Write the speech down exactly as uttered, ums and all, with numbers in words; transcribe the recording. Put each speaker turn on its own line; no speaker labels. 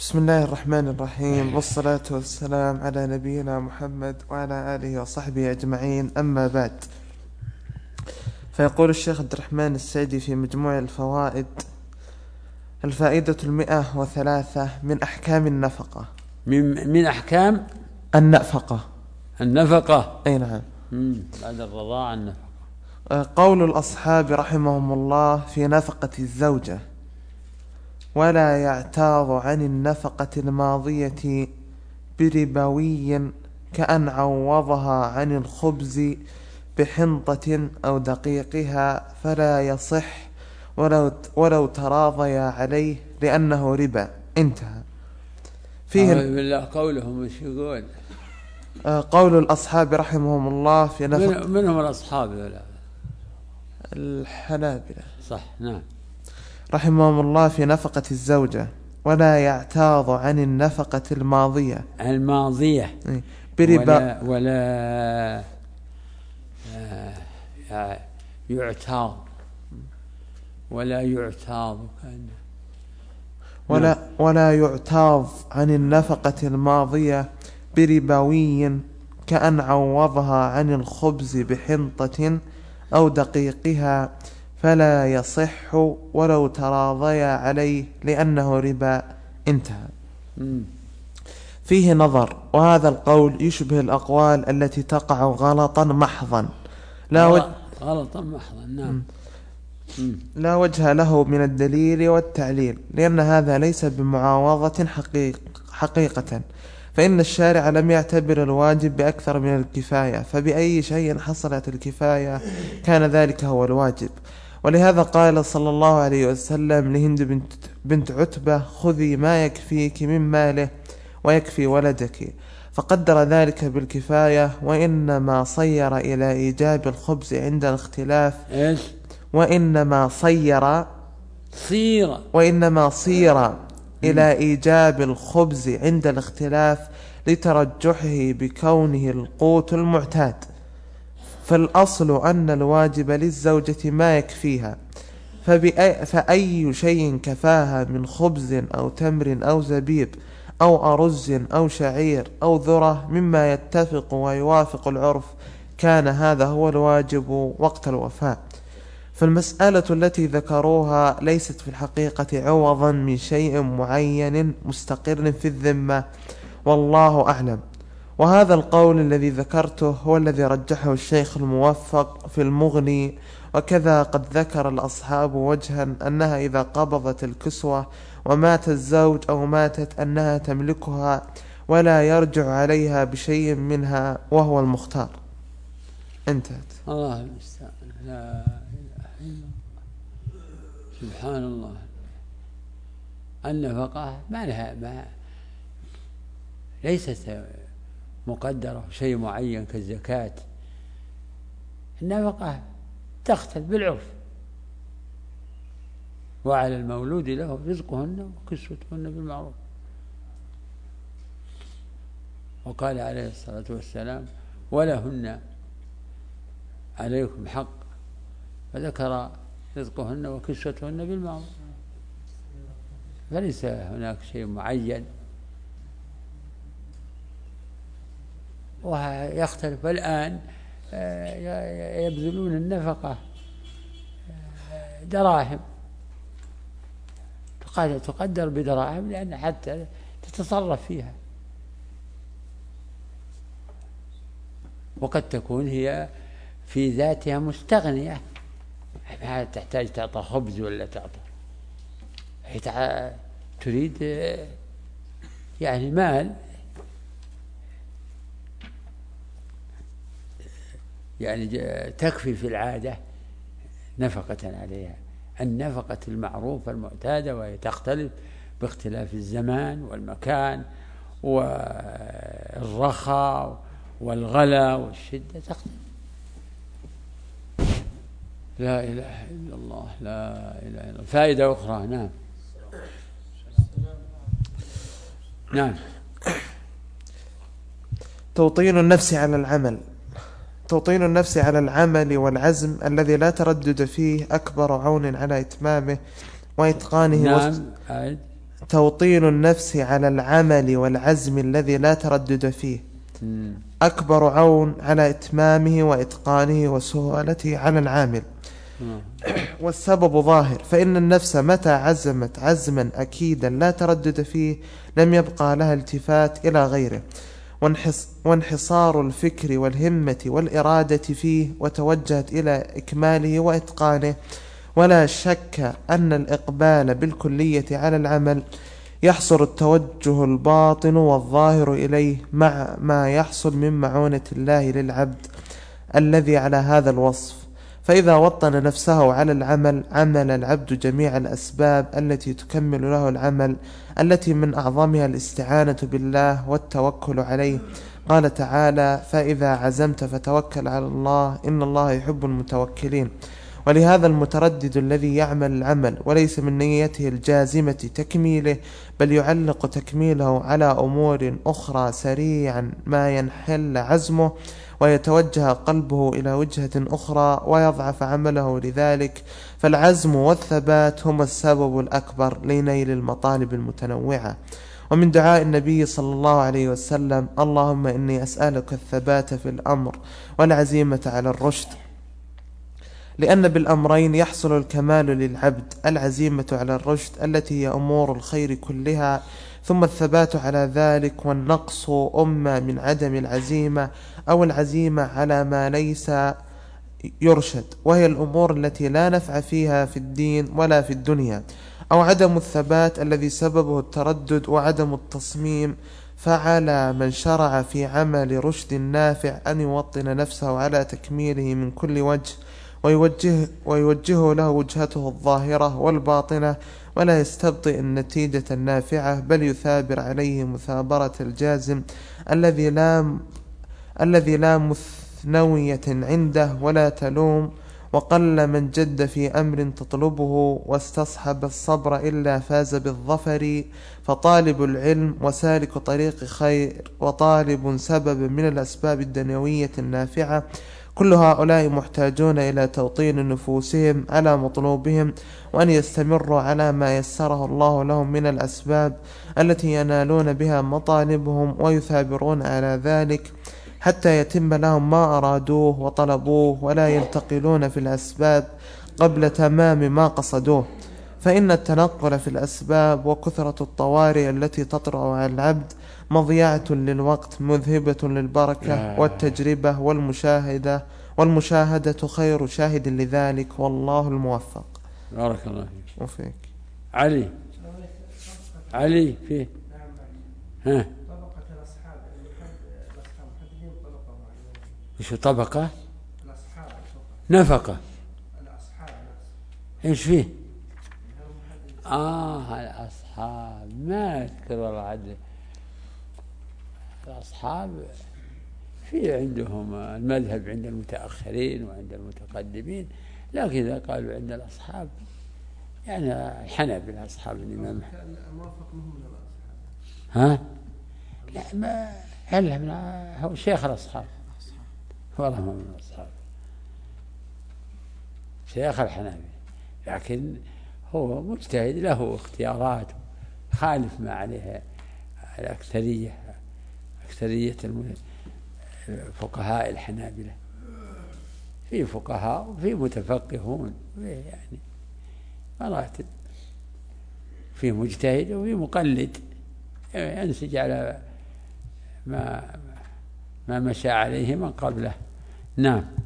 بسم الله الرحمن الرحيم، والصلاة والسلام على نبينا محمد وعلى آله وصحبه أجمعين، أما بعد. فيقول الشيخ عبد الرحمن السعدي في مجموع الفوائد: الفائدة المئة وثلاثة من أحكام النفقة.
من من أحكام
النفقة
النفقة
أي نعم.
بعد الرضاعة النفقة.
قول الأصحاب رحمهم الله في نفقة الزوجة: ولا يعتاض عن النفقة الماضية بربوي كأن عوضها عن الخبز بحنطة أو دقيقها فلا يصح ولو, ولو تراضيا عليه لأنه ربا. انتهى.
فيه بالله قولهم مش يقول
قول الأصحاب رحمهم الله في نفقة.
من هم الأصحاب؟ ولا
الحنابلة.
صح، نعم.
رحمهم الله في نفقة الزوجة: ولا يعتاض عن النفقة الماضية
الماضية
بربا
ولا, ولا آه يعتاض ولا يعتاض
ولا, ولا يعتاض عن النفقة الماضية بربوي كأن عوضها عن الخبز بحنطة أو دقيقها فلا يصح ولو تراضيا عليه لأنه ربا. انتهى.
م.
فيه نظر، وهذا القول يشبه الأقوال التي تقع غلطا محضا لا وجه
غلطا محضا نعم
لا وجه له من الدليل والتعليل، لأن هذا ليس بمعاوضة حقيق حقيقة، فإن الشارع لم يعتبر الواجب بأكثر من الكفاية، فبأي شيء حصلت الكفاية كان ذلك هو الواجب. ولهذا قال صلى الله عليه وسلم لهند بنت, بنت عتبة: خذي ما يكفيك من ماله ويكفي ولدك، فقدر ذلك بالكفاية. وإنما صير إلى إيجاب الخبز عند الاختلاف
إيش؟
وإنما صير
صير
وإنما صير إلى إيجاب الخبز عند الاختلاف لترجحه بكونه القوت المعتاد، فالأصل أن الواجب للزوجة ما يكفيها، فبأي فأي شيء كفاها من خبز أو تمر أو زبيب أو أرز أو شعير أو ذرة مما يتفق ويوافق العرف كان هذا هو الواجب وقت الوفاة. فالمسألة التي ذكروها ليست في الحقيقة عوضا من شيء معين مستقر في الذمة، والله أعلم. وهذا القول الذي ذكرته هو الذي رجحه الشيخ الموفق في المغني. وكذا قد ذكر الأصحاب وجها أنها إذا قبضت الكسوة ومات الزوج أو ماتت أنها تملكها ولا يرجع عليها بشيء منها، وهو المختار. انتهت.
الله المستعان. لا إله إلا الله. سبحان الله. النفقة ما لها ما ليست مقدرة شيء معين كالزكاة. النفقة تختلف بالعرف. وعلى المولود له رزقهن وكسوتهن بالمعروف. وقال عليه الصلاة والسلام: ولهن عليكم حق، فذكر رزقهن وكسوتهن بالمعروف. فليس هناك شيء معين، ويختلف. الآن يبذلون النفقة دراهم، تقدر بدراهم لأن حتى تتصرف فيها، وقد تكون هي في ذاتها مستغنية، ما تحتاج تعطى خبز ولا تعطى، هي تريد يعني مال يعني تكفي في العادة نفقة عليها. النفقة المعروفة المعتادة، وهي تختلف باختلاف الزمان والمكان والرخاء والغلا والشدة، تختلف. لا إله إلا الله. لا إله إلا الله. فائدة أخرى. نعم نعم
توطين النفس على العمل توطين النفس على العمل والعزم الذي لا تردد فيه أكبر عون على إتمامه وإتقانه.
نعم.
توطين النفس على العمل والعزم الذي لا تردد فيه أكبر عون على إتمامه وإتقانه وسهولته على العامل. والسبب ظاهر، فإن النفس متى عزمت عزما أكيدا لا تردد فيه لم يبقى لها التفات إلى غيره، وانحصار الفكر والهمة والإرادة فيه وتوجهت إلى إكماله وإتقانه. ولا شك أن الإقبال بالكلية على العمل يحصل التوجه الباطن والظاهر إليه مع ما يحصل من معونة الله للعبد الذي على هذا الوصف. فإذا وطن نفسه على العمل عمل العبد جميع الأسباب التي تكمل له العمل، التي من أعظمها الاستعانة بالله والتوكل عليه. قال تعالى: فإذا عزمت فتوكل على الله إن الله يحب المتوكلين. ولهذا المتردد الذي يعمل العمل وليس من نيته الجازمة تكميله، بل يعلق تكميله على أمور أخرى سريعا ما ينحل عزمه ويتوجه قلبه إلى وجهة أخرى ويضعف عمله لذلك. فالعزم والثبات هما السبب الأكبر لنيل المطالب المتنوعة. ومن دعاء النبي صلى الله عليه وسلم: اللهم إني أسألك الثبات في الأمر والعزيمة على الرشد، لأن بالأمرين يحصل الكمال للعبد: العزيمة على الرشد التي هي أمور الخير كلها، ثم الثبات على ذلك، والنقص أما من عدم العزيمة أو العزيمة على ما ليس يرشد، وهي الأمور التي لا نفع فيها في الدين ولا في الدنيا، أو عدم الثبات الذي سببه التردد وعدم التصميم. فعلى من شرع في عمل رشد نافع أن يوطن نفسه على تكميله من كل وجه، ويوجه ويوجهه له وجهته الظاهرة والباطنة، ولا يستبطئ النتيجة النافعة، بل يثابر عليه مثابرة الجازم الذي لا الذي لا مثنوية عنده ولا تلوم. وقل من جد في أمر تطلبه واستصحب الصبر إلا فاز بالظفر. فطالب العلم وسالك طريق خير وطالب سبب من الأسباب الدنيوية النافعة، كل هؤلاء محتاجون إلى توطين نفوسهم على مطلوبهم، وأن يستمروا على ما يسره الله لهم من الأسباب التي ينالون بها مطالبهم، ويثابرون على ذلك حتى يتم لهم ما أرادوه وطلبوه، ولا ينتقلون في الأسباب قبل تمام ما قصدوه. فإن التنقل في الأسباب وكثرة الطوارئ التي تطرأ على العبد مضيعة للوقت مذهبة للبركة، والتجربة والمشاهدة والمشاهدة خير شاهد لذلك، والله الموفق.
بارك الله فيك.
وفيك.
علي علي فيه ها وش طبقة نفقة ايش فيه؟ آه الأصحاب ما أذكر والله عدل. الأصحاب في عندهم المذهب عند المتأخرين وعند المتقدمين، لكن إذا قالوا عند الأصحاب يعني الحنابلة أصحاب الإمام ها لا ما هل من هو شيخ الأصحاب والله ما من الأصحاب شيخ الحنابلة، لكن هو مجتهد له اختيارات خالف ما عليها الأكثرية أكثرية فقهاء الحنابلة. في فقهاء وفي متفقهون يعني مراتب، في مجتهد وفي مقلد ينسج على ما ما مشى عليه من قبله. نعم.